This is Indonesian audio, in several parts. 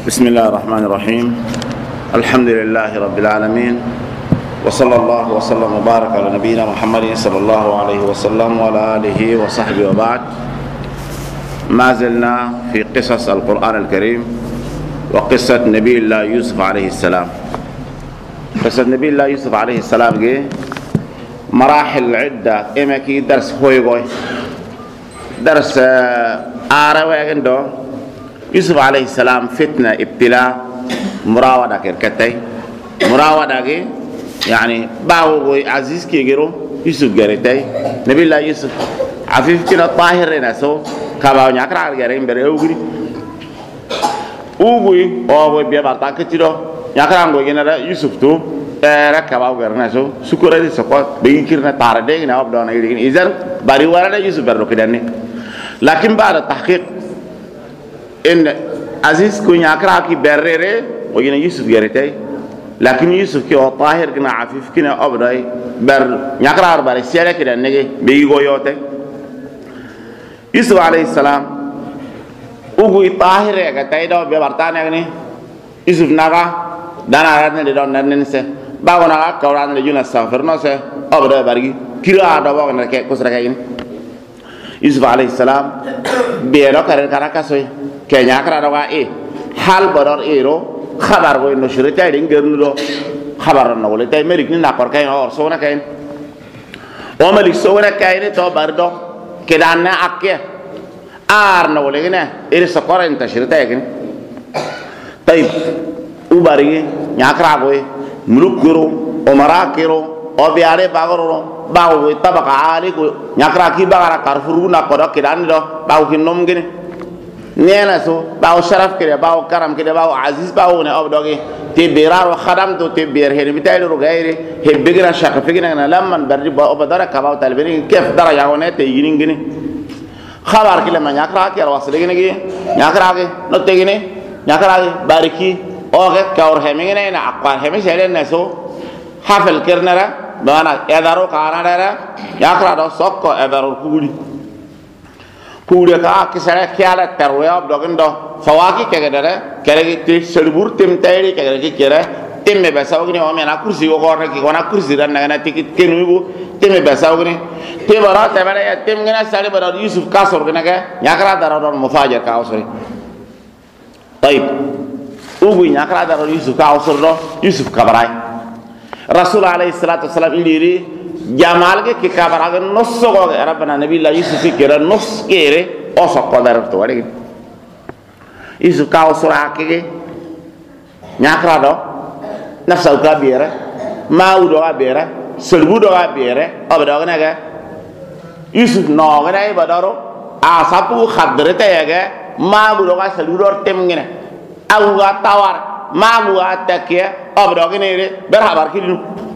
بسم الله الرحمن الرحيم. الحمد لله رب العالمين، وصلى الله وسلم وبارك على نبينا محمد صلى الله عليه وسلم وعلى آله وصحبه وبعد. ما زلنا في قصص القرآن الكريم وقصة نبي الله يوسف عليه السلام. قصة نبي الله يوسف عليه السلام جه مراحل عدة. إما كي درس هوي درس آروي عنده يوسف عليه السلام فتنة ابتلاء مراودة كركتي مراودة يعني باو عزيز كي يجرو يوسف جريتي نبي الله يوسف عفيف كنا طاهر ناسو كباو نياكرا جرين بريوغري اوغوي او بيبارتا كتيرو نياكرا غوي جنا يوسف تو كباو غرناسو سكوري سكو بيكيرنا تاردي نا ابدون ايدين اذن باري ورا يوسف برو كداني. لكن بعد التحقيق إن عزيز كون يكره كي برره وجينا يوسف جريتي، لكن يوسف كي طاهر كنا عفيف كنا أبراي بر يكره أربعة سيرة كده نجي بيجويوته. يوسف عليه السلام وقوي طاهر يا كتاي ده بيبرتان يعني يوسف نجا دانا راتنا ده دون ننسى باونا كوران لجونا سافر نسى أبراي بري كيرا ده باونا كي كسر كاين. يوسف عليه السلام بيرو كارن كاسوي كينيا كرا دوا حال بدر ايرو خبر وين نشرتي دين غيرلو خبر نقول تاي ملك ناكور كاين اور سونا كاين او ملك سونا كاين تو بردو كدان اكيه ار نقول هنا اير سكور انت شرتي كاين. طيب وباري ناكرا بوي ملوك غرو امراء كيرو او بياري باغرو باو طبق عالي ناكرا كي باغرا كارفرو ناكور كدان دو باو كينوم غني نينا سو باو شرف كده باو كرم كده باو عزيز باو نه اب دوغي تبيرار وخدم تو تبير هي بتاعي رو غيري هي بيغرا شاك فيغنا لما بري باو بدر كباو طالبين كيف درجه هونه تيجين غني خبر كده ما يقرا كده وصل غني يقرا نو تيغني يقرا باركي اوغه كور همينه نا اقوال همي شيلن نسو حفل كرنرا بانا ادارو كانادرا يقرا دو سوكو ادارو كودي كوريا كسرة كيالا ترويا بدوغن دو فواكي كذا كذا تسربور تيم تايري كذا كذا تيم بساوغني وامي أنا كرسي وقارن كي وانا كرسي دان نعنا تيكت كنويبو تيم بساوغني تيم برا تبرا يا تيم كنا ساري برا يوسف كاسور كنا كه ياكرا دارون مفاجر كاوسري. طيب وبي ياكرا دارون يوسف كاوسر دو يوسف كبراي رسول عليه الصلاة والسلام إليري جمال के काबर अगर नस्सो को अरब बना नबी ला यूसुफ के रे नस के रे ओसो को दर तो वाले यूसुफ का ओसरा के न्याकरा दो नफ्सा का बेरे माउ दो बेरे सलबु दो बेरे अब दो ने के यूसुफ नो गने बदरो आ सापु खदरे ते के माउ दो का सलबु दो टेम गने आउ गा तावार माउ गा तके अब दो गने रे बराबर किनु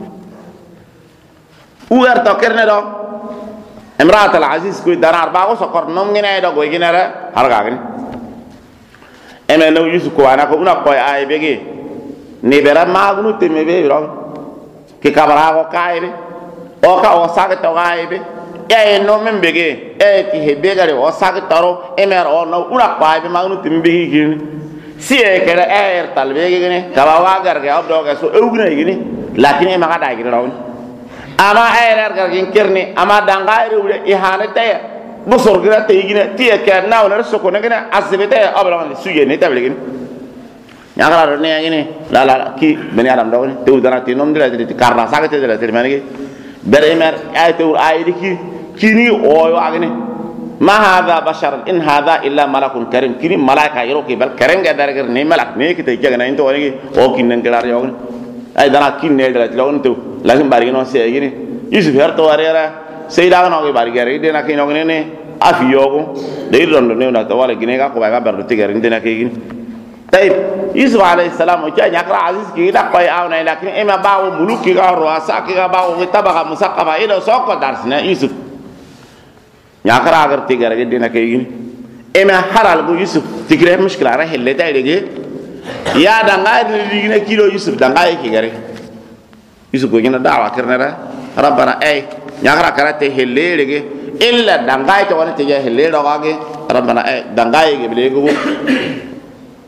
ugar to kerne do imraat al aziz koy darar bago sokor nom ngene do goy ginara har gagni eme no yusu ko ana ko una koy ay bege ni bera magnu teme be ro ki kabara ko kaybe o ka o saga to gaybe e no men bege e ki hebe gare o saga taro emer o no una koy be magnu teme be gini si e kere er talbe gini kabawa gar ga obdo ga so ewgne gini lakin e maga da gini rawni ama ayrar gargin kirni ama dangayru ihanata busur gira tayigina tiya ka nawna sokona gina asbita abran suye ne tabligin nyagara ne ngini la ki bani adam dawni te udana ti nom dila ti karna sagate dila ti manigi bere mer ayatu ayidi kini o agni ma hadha bashar in hadha illa malakun karim kini malaika yero ki bal karen ga dar ne malak ne ki te jagana into woni o kinnen kelar yogni ay dana kinne dala ti lawon to lakin bari no se gini yusuf herto warera seyda no ge bari gere de na kino ne afiyogo de rondo ne na to wala gine ga ko ba berdo tigere de na ke gini. Taib yusuf alayhi salam o ja nyakra aziz ki da koy aw na lakin ema bawo muluki ga roasa ki ga bawo tabaga musaqaba ila soko darsna yusuf nyakra agar tigere de na ke gini ema halal go yusuf tigre mushkila ra helle taydege ya dangay digine kilo yusuf dangay ki gare yusuf ko gina dawa kirnara rabbana ay nyakra karate hellerege illa dangay to wona te je hellero gage rabbana ay dangay ge bilego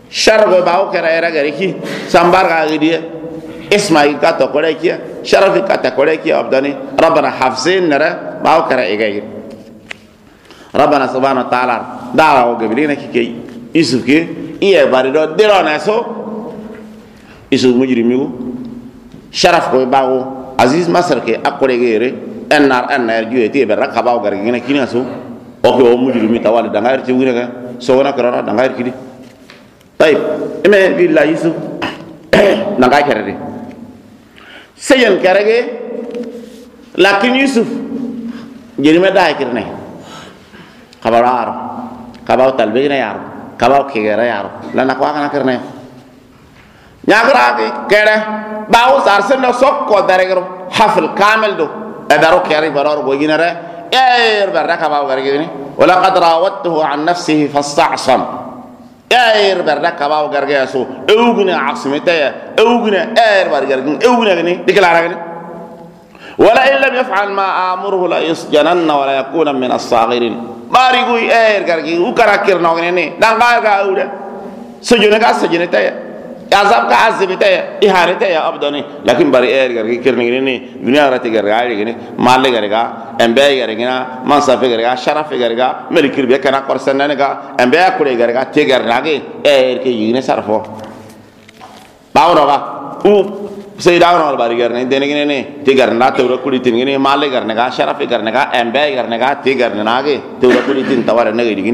shargo bawo kera era gari ki sambar ga gidi ismail ka to kore ki sharafi ka ta kore ki abdani rabbana hafzin nara bawo kera egay rabbana subhanahu wa ta'ala dawa o gabilina ki kay isuf ki iye bari do dirona so isuf mujrimigu sharaf ko bawo aziz masar ke akore gere ennar jueti be rakabaw gar gina kina so o ko mujrimi tawal da ngar ci wuna ga so wana karara da ngar kidi tayib ime billahi yusuf da ngar kerede sayen kerege lakin yusuf jeri me da kirne kabarar kabaw talbe na yar kabaw kigera yar la nakwa kana kirne nyagra kere bawo sarsen no sokko daregro hafl kamil do ادارو كاري برار بوجينره اير بركه باو غرغيني ولقد راودته عن نفسه فاستعصم اير بركه باو غرغياسو اوغنا عاصمتيا اوغنا اير برغرغين اوغنا غني ديكلارغني ولا ان لم يفعل ما امره لا يسجنن ولا يكون من الصاغرين ماريغو اير غرغي وكراكير نوغني دانغا اوده سجنك سجنتيا azab ka azibita iharita ya abdani lakin bari gargi kirni ni dunia rati garga ni malle garga embe garga mansafe garga sharafe garga melikir be kana korsanna ga embe akure garga te garga ke ke yine sarfo bawro ga u seydawno bari garne dene ni te garna te ro kuli tin ni malle garne ga sharafe garne ga embe garne ga te garne nage te ro kuli tin tawara nage digin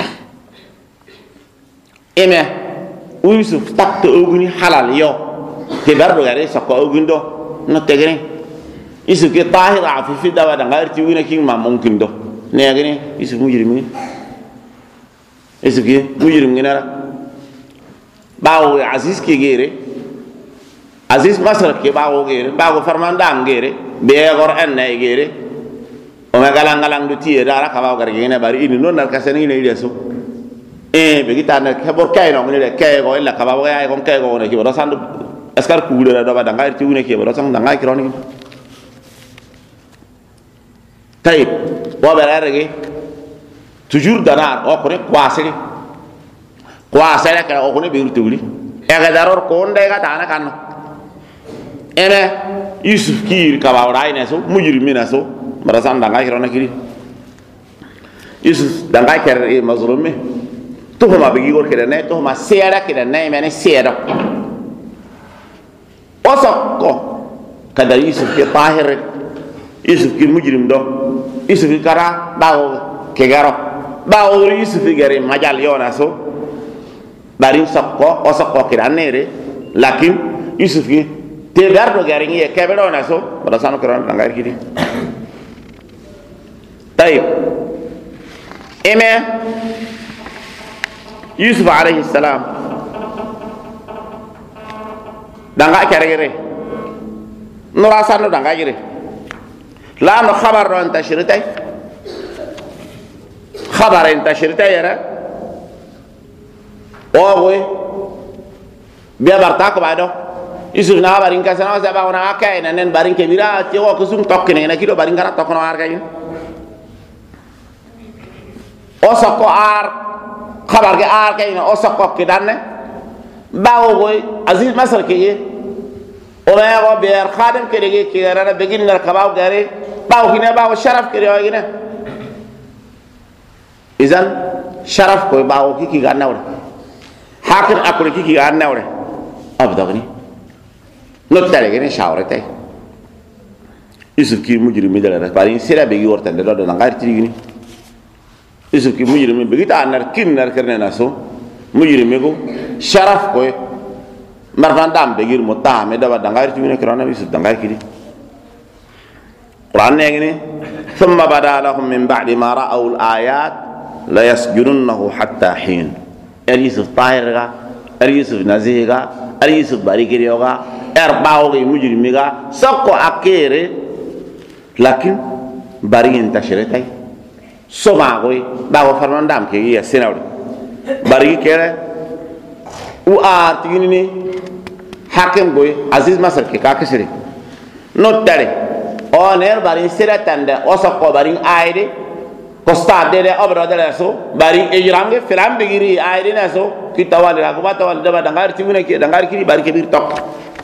eme Yusuf tak to oguni halal yo te bardo gare sakko ogundo no tegene Yusuf ke tahir afifi dawa da ngar ti wina king ma mumkin do ne gane Yusuf mujrimi Yusuf ke mujrimi ngara bawo aziz ke gere aziz masar ke bawo gere bawo farmanda ngere be gor en ne gere o me galang do ti dara ka bawo gar gene bari ini non nar kasani ne ideso begitu anda kebor kay no ngene kay go illa ka bawo ay kon kay go ne ki bodo sandu eskar ku gude do ba da ngai ti wune ki bodo sang da ngai kironi tayib wa berarege toujours danar o ko ne kwasere ka o ko ne be urtuli e ga daror ko onde ga tana kan ene yusuf kir ka bawo ray ne so mujrimi na so bodo sang da ngai kironi kiri yusuf da ngai ker e mazlumi tuhuma bigi gor kede ne tuhuma sera kede ne mene sera osokko kada yusuf ke tahir yusuf ki mujrim do yusuf kara bawo ke garo bawo yusuf gare majal yona so bari sokko osokko kede nere lakin yusuf ki te dardo gare ngi ke be dona so bada sanu kran ngar kidi tayib eme Yusuf alaihi salam danga kerere nura sanu danga gire la no khabar ro antashirtay khabar antashirtay yara owe biya barta ko bado Yusuf na barin ka sana sa ba ona ka ina nen barin ke bira ti ko sum tokkine na kido barin gara tokkono ar kayin o sokko ar khabar ke ar kayna o sakko ke danne bawo goy aziz masar ke ye o ma go ber khadim ke dege ke rana begin nar kabaw gare bawo kine bawo sharaf ke yo gine izan sharaf ko bawo ki ganna wala hakin akuri ki ganna wala abdagni not tare gine shawre tay Yusuf ki mujrimi dala bari sira be yorta de do na ngar tigini Yusuf ki mujrimi begitu anar kin nar karne naso mujrimi ko sharaf ko marfandam begir mutame dawa dangar tigini krana Yusuf dangar kidi Quran ne ngene thumma bada lahum min ba'di ma ra'aw al-ayat la yasjununnahu hatta hin Yusuf tahirga Yusuf naziga Yusuf barikiri yoga bawo ge mujrimi ga sakko akere lakin bari entashretay soma goy bawo farmandam ke ya senawde bari kere u a tigini ni hakem goy aziz masar ke ka kesire no tare o ner bari sira tanda o sakko bari ayde costa de obra de so bari ejramge filam begiri aidina so kitawali la ko batawali daba dangar tibuna ki dangar ki bari ke bir tok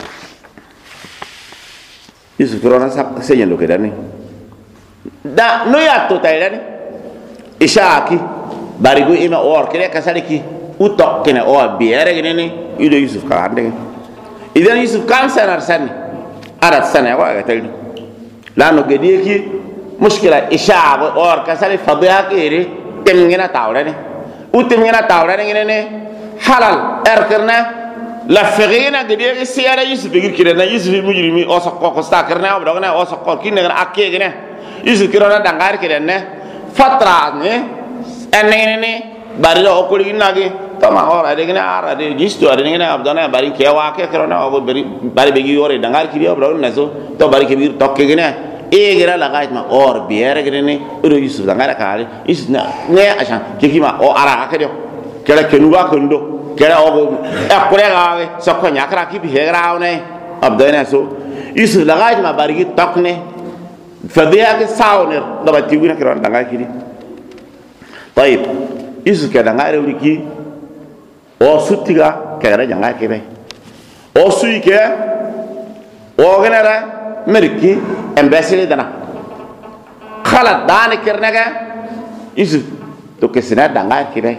isu corona sa señalo ke dani da no ya to tay dani ishaki bari go ima or kire kasari ki utok kene o biere gene ni ido yusuf ka ande idan yusuf kan sanar sani arat sana wa ga tay la no gedi ki mushkila ishab or kasari fadhiha kire temngena tawrani utemngena tawrani ngene halal erkerna la fegina gedi siyara yusuf gir kire na yusuf mujrimi o sakko ko stakarna o dogna o sakko kinne akke gene yusuf kirona dangar kire ne fatra ne enene bari do ko nagi tama ora de gene ara de gisto de gene abdana bari ke wa ke kirona o bari begi ore dangar kire o dogna so to bari ke bir tokke gene gira la gait ma or biere gene ro yusuf dangar kale yusuf na ne asan kikima o ara ka de kala kenuga kondo kala o akure ga so ko nyakra ki bi hera ne abdana so yusuf la gait ma bari tokne fadiya ke sawner do ba tiwina kiron dangar kiri طيب يسوع كذا غير ولكي أو سوتيغا كذا جانغا كذا أو سويكه أو غنرا مريكي أمبسيلي دنا خالد دان كرناغا يسوع تو كسينا دانغا كذا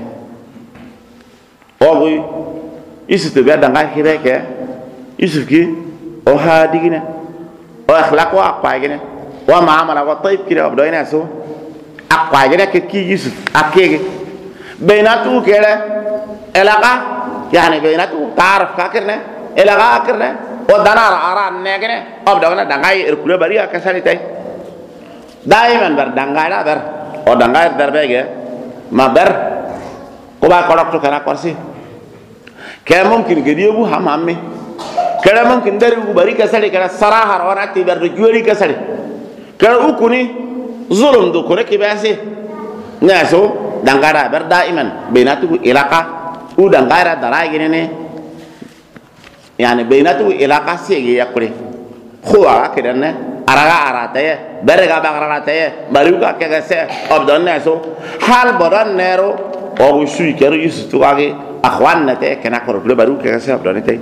أو يسوع تبع دانغا كذا كه يسوع كي أو هادينا أو أخلاق وأقوى ومعاملة وطيب كذا أبدوينا سو akwa jere ke ki yusuf akege bainatu kele elaga yani bainatu taraf ka kerne elaga kerne o danar aran negene obdagna dangai erkule bari akasani tay daiman bar dangai ber o dangai berbege ma ber ko ba kolok to kana korsi ke mumkin gediyo bu hamamme kala mumkin dari bu bari kasali kana sarahar onati ber juwari kasali kala ukuni zulum do kore ke base ngaso dangara ber daiman bainatu ilaka u dangara dara gene yani bainatu ilaka sege yakure khuwa kedanne araga arate berega bagarate baruga ke gase obdon naso hal bodan nero o sui kero yusu tuage akhwan te kana kor baru ke gase obdon te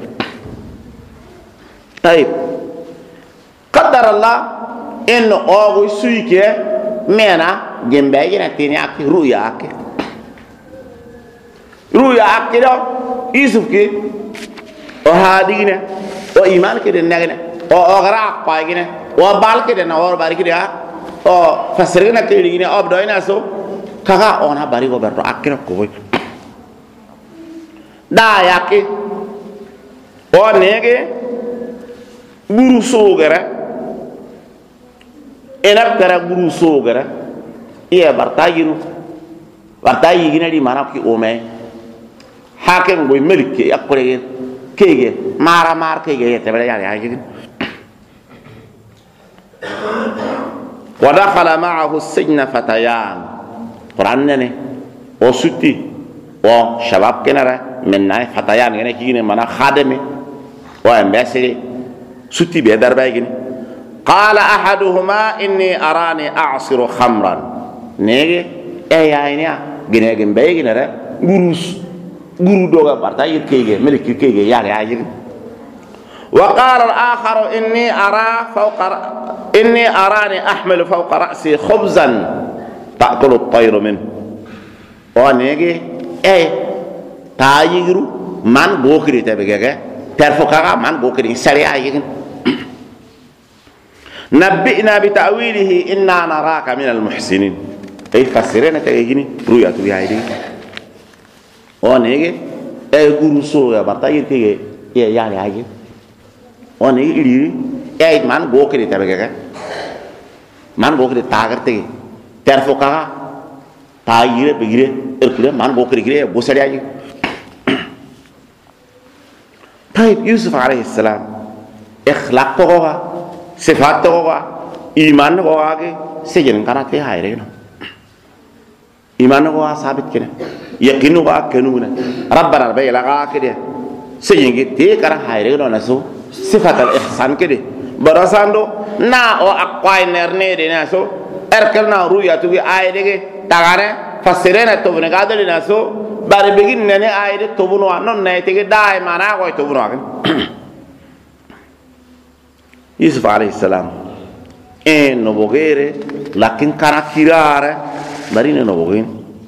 tayib qaddar allah in o sui ke mena gembe gina tini ak ruya ak do yusuf ki o hadigina o iman ke den nagina o gara pa gina o bal ke den or bari ki o fasrina ke gina ob do ina so kaga ona bari go berto akira ko da yake o nege buru so gara enak gara guru so gara iya bartayiru bartayi gina di mana ki ome hakem boy melik ke akore kege mara kege te bele ya gini wa dakhala ma'ahu as-sijna fatayan qur'anne o sutti o shabab kenara menna fatayan gene ki gine mana khademe o ambassadeur sutti be darba gini قال أحدهما إني أراني أعصر خمرا نيجي أي عينيا جنيه جنبي جنره غروس دوغا بارتاي كيجي ملك كيجي يعني عاجل وقال الآخر إني أراني أحمل فوق رأسي خبزا تأكل الطير منه ونيجي أي تايجرو من بوكري تبغى ترفقها من بوكري سريع عاجل نبئنا بتأويله إنا نراك من المحسنين أي فسرنا تيجيني رؤيا تبي هايدي ونيجي أي غروسو يا بطاير كي يا يعني هايدي ونيجي إلي أي من بوكري تبغى من بوكري تاغر تيجي ترفقها تاغير بغير إركله من بوكري غير بوسري هايدي طيب يوسف عليه السلام إخلاقه sifat ko ga iman ko ga sejen kana te hayre no iman ko sabit kene yaqinu ko kenu ne rabbana bay la ga kede sejen gi te kara hayre no naso sifat al ihsan kede barasando na o akwai nerne de naso erkel na ruya tu gi ay de tagane fasirena to bune gadali naso bare begin nene ayde to bunu non ne tege dai mana ko to bunu kan Yusuf alayhi salam no bogere lakin kana kirare bari no bogin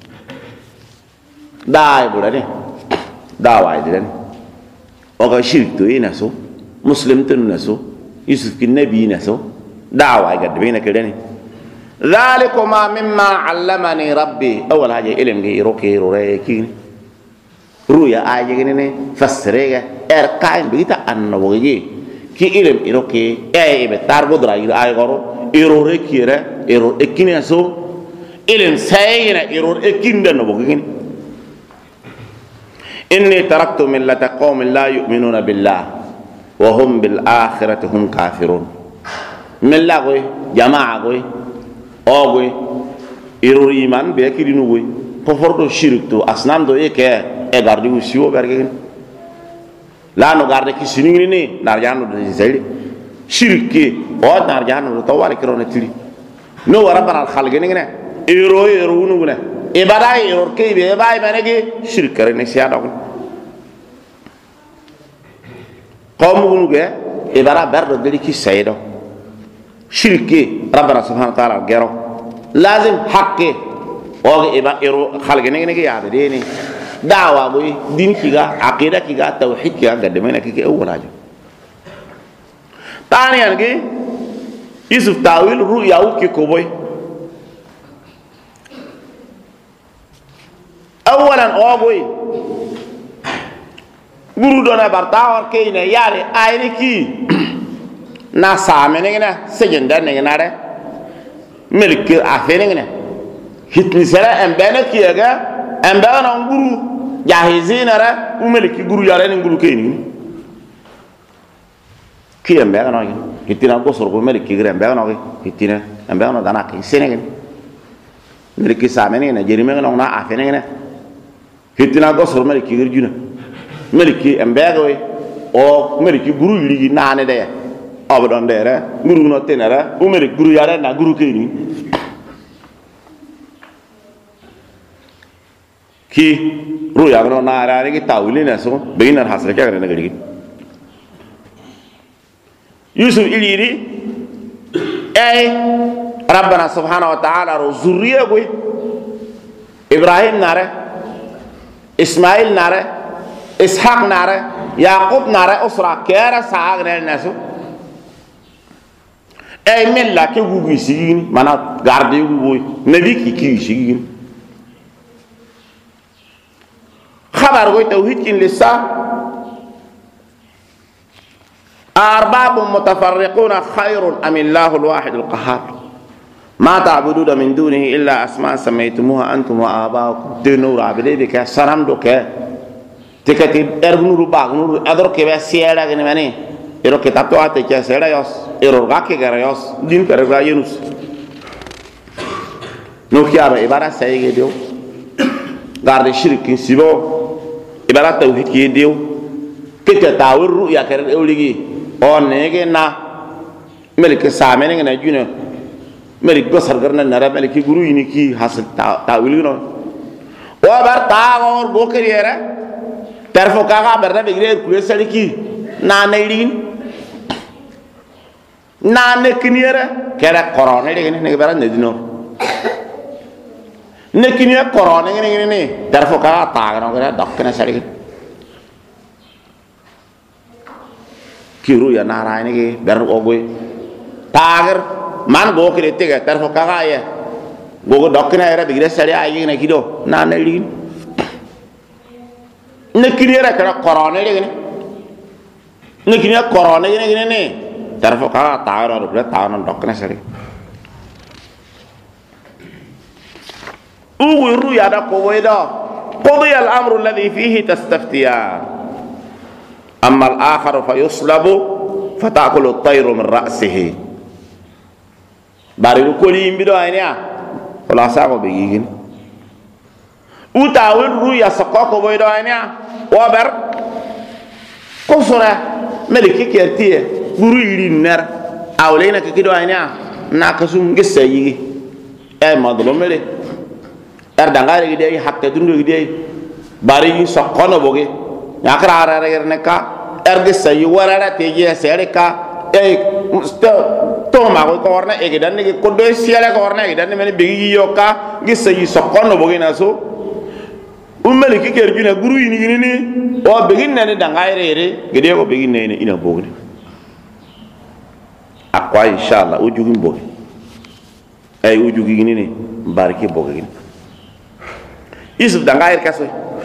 dai budane dawai den o ga shirk to ina so muslim tun naso Yusuf kin nabi naso dawai ga de bina kedani ذلكما مما علمني ربي أول حاجة إلهم جي روكي روريكين رويا آجي جنيني فسرية إركاين بيتا أنوغي كي إلهم إروكي أي بتار بدرا أي غرو إروريكي را إرور إكيني أسو إلهم ساينا إرور إكين دنوغي إني تركت ملة قوم لا يؤمنون بالله وهم بالآخرة هم كافرون ملة غوي جماعة غوي ogwe iror iman be kirinu goy ko fordo shirk to asnam do eke e gardi usiwo bergen la no garde ki siningni ni narjano de zeli shirki o narjano to wala kirona tiri no wara baral khalgene ne iro unu ne e badai iror ke be bay manegi shirk kare ne sia dog qom gunu ge e bara berdo de ki saydo shirki rabbana subhanahu wa ta'ala gero lazim haqqi o iba iro khalgene ne ya de ni dawa boy din kiga aqida kiga tauhid kiga gadde mena kike awwalajo tani ange Yusuf tawil ru'ya uki ko boy awalan o boy guru dona bartawar kayne yare ayni ki na saamene ngena sejenda ngena re melki afene ngena hitni sara embena kiyaga embana nguru jahizina ra melki guru yare ni nguru keni ki embana no hitina go sorgo melki gre embana no hitina embana dana ki senegen melki saamene ngena jerime ngena na afene ngena hitina go sorgo melki girjuna melki embega we o melki guru yiri nane de abadon dere guru no tenera umeri guru yare na guru keni ki ruya no na ara ki tawili na so beginar hasre kya karne gadi Yusuf iliri ay rabbana subhanahu wa ta'ala ro zurriya goy Ibrahim nare Ismail nare Ishaq nare Yaqub nare usra kera saag ne naso ay mella ke gugu sigini mana garde gugu nabi ki sigini khabar goy tawhid kin lissa arbab mutafarriquna khairun am illahu alwahid alqahhar ma ta'buduna min dunihi illa asma samaytumuha antum wa aba'ukum tunura abidika saram do ke tikati erbnuru bagnuru ador ke be siela gene mani ero ke tato ate ke sera yos ero gake garayos din kare ga yenus no kiaba ibara sayge dio garde shirkin sibo ibara tawhid ki dio ke ta tawur ruya kare ewligi on nege na melike samene na juna melik gosar garna nara meliki guru ini ki hasil tawil no o bar tawor bokeriere terfo kaga berna begre kuye saliki na naydin na nekiniere kera corona de ne bara nedino nekiniere corona ne terfo kaga tagano gara dokkena saliki kiru ya nara ini ki ber ogoy tagar man go kire tega terfo kaga ya go dokkena era begre sali ayi ne kido na naydin nekiniere kera corona de nekiniere corona ne terfo kaga tagano ber tagano dokkena sali ugu ya da ko weda qudi al amru alladhi fihi tastaftiyan أما الآخر فيصلب فتأكل الطير من رأسه بارو كولي يمبدو أينيا ولا ساقو بيجين وتاول رويا سقاكو بيدو أينيا وبر كسرة ملكي كيرتيه برو يرين نر أولينا كيدو أينيا ناقصون جسيجي أي مظلوم ملي dangare gide hakke dundu gide bari sokono boge nyakra ara ne ka ge sayi warara teje sere ka to ma ko korna e gidan ne ko do siala korna e gidan ne bigi yoka gi sayi sokono boge na so ummeli ki kerjuna guru yini ni o begin ne dangare re gide ko begin ne ina boge akwa inshallah ujugin boge ay ujugi ni barki boge ni Yusuf dangayir kaso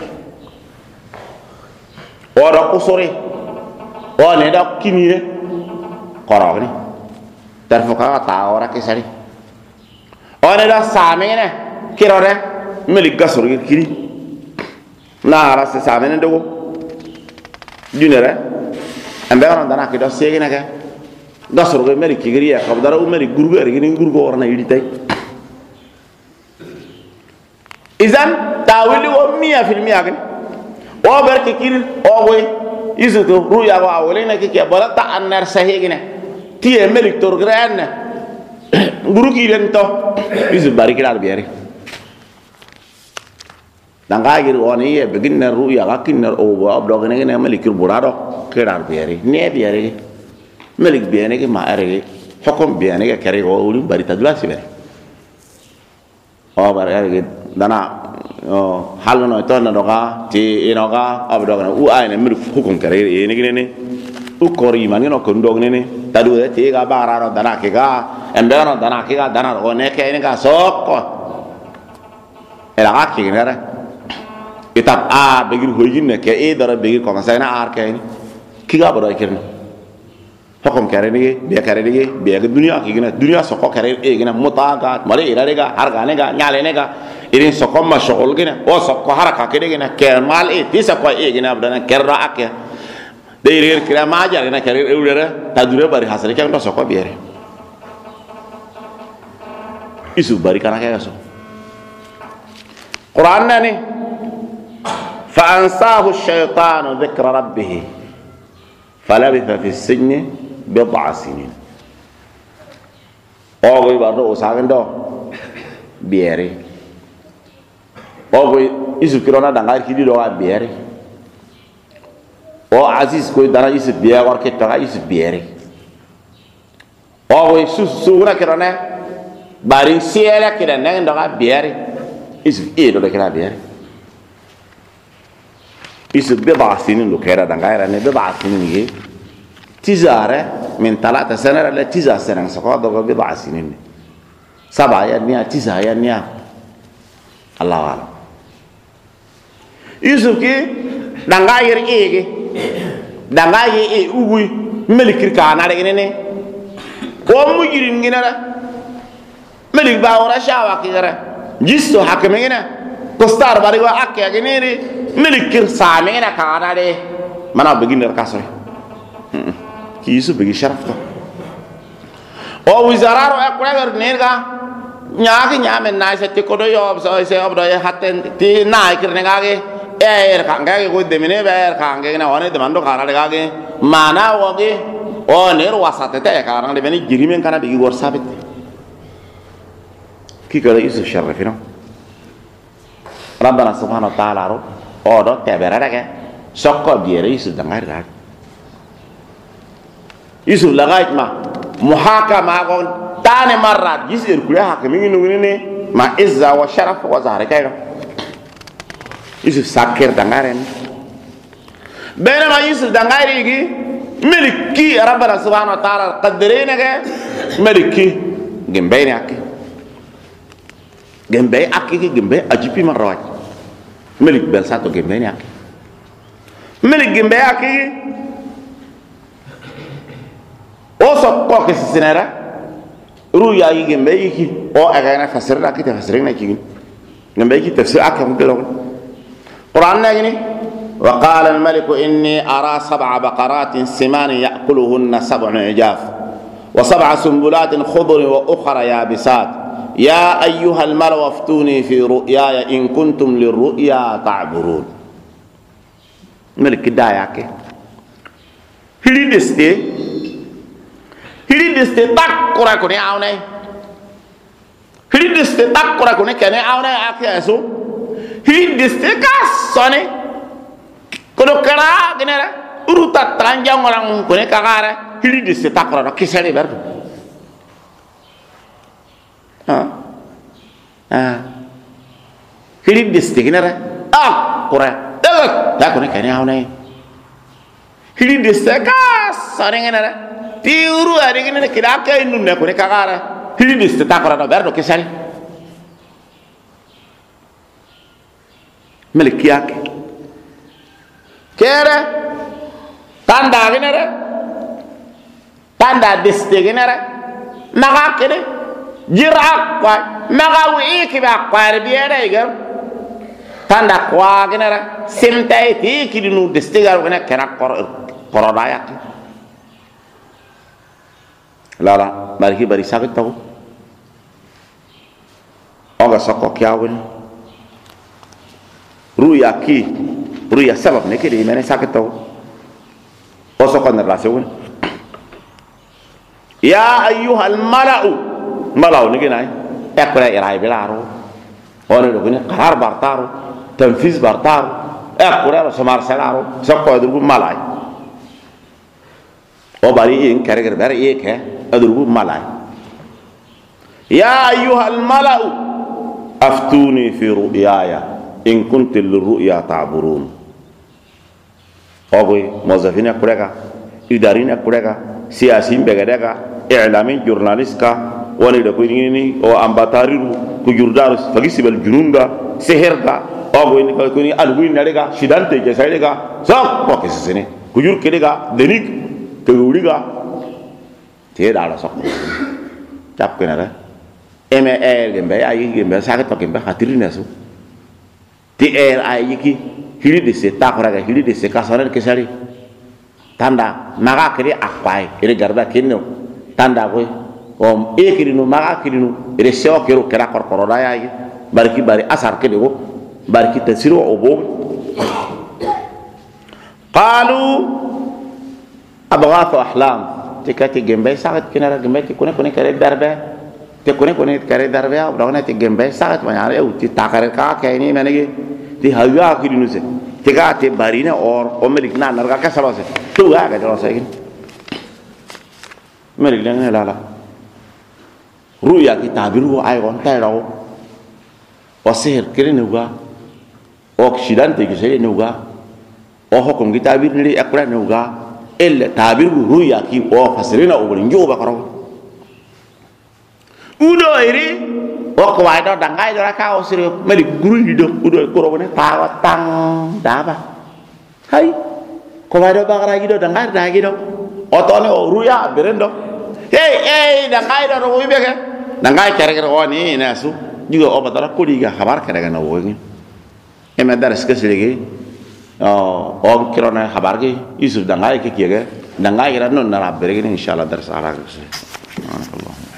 ora kusore o ne da kinire korogni tarfuka ta ora kisari o ne da samene kirore meli gasor kiri na ara se samene dogo dunere ambe on dana ki do segina ke gasor go meli kigiri ya kabdara o meli gurgo ergini gurgo orna yiditay izan tawili o 100% agni o barke kir o boy isuto ruya wa awlena ke bala ta annar sahigina tie melik tor gran guru ki len to isu barikira biari danga gir woni e beginna ruya ga kinnar o bo abdo gene ne melikir burado kirar biari ne biari melik biani ke ma are hukum biani ke kare o uli bari tadula sibe o bari dana hal no to na doga ti inoga abdo na u ay ne mir hukum kare e ne ne u kori man no kon dog ne tadu ti ga bara no dana ke ga embe no dana ke ga dana ro ne ke ne ga sokko era ga ki ne itab a begir hoyin ne ke e dara begir ko sa na ar ke ki ga baro kirna hukum kare ne be kare ne be ga dunya ki ne dunya sokko kare e gina mutaga mare ira ga har ga ne ga nyale ne ga irin sokko ma shogol gina o sokko haraka kede gina kermal e tisa ko e gina abdana kerra akya de irir kira ma jar gina kare eurere tadure bari hasare kan do sokko biere isu bari kana kaya so Quran nani fa ansahu ash-shaytanu dhikra rabbih falabitha fi as-sijn bid'a sinin o go bardo o sagendo biere o isu kirona dangar kidi do biere o aziz ko dana isu biere war ke taga isu biere o isu sura kirona bari siela kirana ndo biere isu do kira biere isu bid'a sinin lo kera dangar ne bid'a sinin ge tizare min 3 سنه la tiza sene so do bid'a sinin 7 ya niya 9 ya niya Allah wala Yusuf ki danga yer ege danga ye e ugui melikir kana de ne ko mujirin ngina melik ba ora shawa ki gara jisto hakame ngina ko star bari wa akke ge ne melikir same na kana de mana begin kaso ki Yusuf begi sharaf to o wizararo akwagar ne ga nyaaki nyamen na se ko do yob so se obdo ya hatten ti na ikirne ga ge kangge ko demine ber kangge na one de mando kana daga ge mana woge o ner wasate te kana de beni jirimen kana bigi gor sabit ki kala isu sharafino rabbana subhanahu wa ta'ala ro o do te berada ke sokko biere isu dangar ga isu lagait ma muhakama gon tane marrat jisir kuya hakimi ngini ne ma izza wa sharaf wa zahra kayro isu sakir dangaren bena ma isu dangari gi miliki rabbana subhanahu wa ta'ala qadirina ge miliki gembe ne akki gembe ajipi marwaj milik bel sato gembe ne akki milik gembe akki o so ko ke sinera ruya yi gembe yi o agana fasirna ki tafsirina ki gembe ki tafsir akam delo القرآن نجني وقال الملك إني أرى 7 بقرات سمان يأكلهن 7 عجاف و7 سنبلات خضر وأخرى يابسات يا أيها الملأ افتوني في رؤياي إن كنتم للرؤيا تعبرون ملك داياك هلي دستي تاك كورا كوني عوني هلي hilidiste takura kone kene awna akiaso hilidiste kasone kono kara genera uruta tanja ngolang kone kagara hilidiste takura no kisere berdu hilidiste genera kura da kone kene awna hilidiste kasone genera tiuru ari genera kiraka inu ne kone kagara hilidiste takura no berdu kisere melkiak kere tanda genere tanda diste genere maga kede jira kwa maga wi ki ba kwa biere igam tanda kwa genere simtai ti kidinu diste gar gene kena korodaya lala bari bari sakit tahu oga sokok kyawin ruya sabab ne kede mene sakit tahu oso kan relation ya ayyuhal mala'u ne gina ekra irai belaro ono do ne qarar bartaro tanfiz bartaro ekra somar salaro sokko durgu malai o bari in kare ber yeke adurgu malai ya ayyuhal mala'u aftuni fi ru'yaya in kuntum lirru'ya ta'burun ogoy mozafina kureka idarina kureka siyasin begadeka i'lamin jurnalistka woni da ko ni o ambatariru ku jurdarus fagisi bal jununga seherga ogoy ni ko ni alwi narega shidante ke saydega sok ko kesene ku jur kedega denik ke uriga te dala sok tap kenara gembe ayi gembe sagat to gembe hatirina su ti ayiki hilidiste takora ga hilidiste kasare kesari tanda maga kiri apai ire garba kinno tanda ko om ekirinu maga kirinu ire sewa kero kera korkoro da yayi barki bari asar kede go barki tasiru obo qalu abghathu ahlam tikati gembe sagat kinara gembe ti kone kare darbe te kone kare darbe ya udana ti gembe sagat manyare uti takare ka kayni menege ti hawa kirinu se tiga te barina or o melik na narga ka salose tu ga ga salose kin melik leng la ruya ki tabiru ay gon tay raw o ser kirinu ga occidente ki sey nuga o hokom ki tabir ni akra nuga el tabiru ruya ki o fasirina o njo ba karo udo iri o ko ay do dangai do ka o sire melik guru hido udo ko ro ne tawa tang daba hay ko ay do bagara gido dangai da gido o to ne o ruya berendo hey dangai do ro wibe ke dangai kare kare woni nasu juga o batara ko diga khabar kare ga no wogi e me dar eske silegi o kirona khabar ge yusuf dangai ke kiege dangai ra non na bere inshallah dar sara ke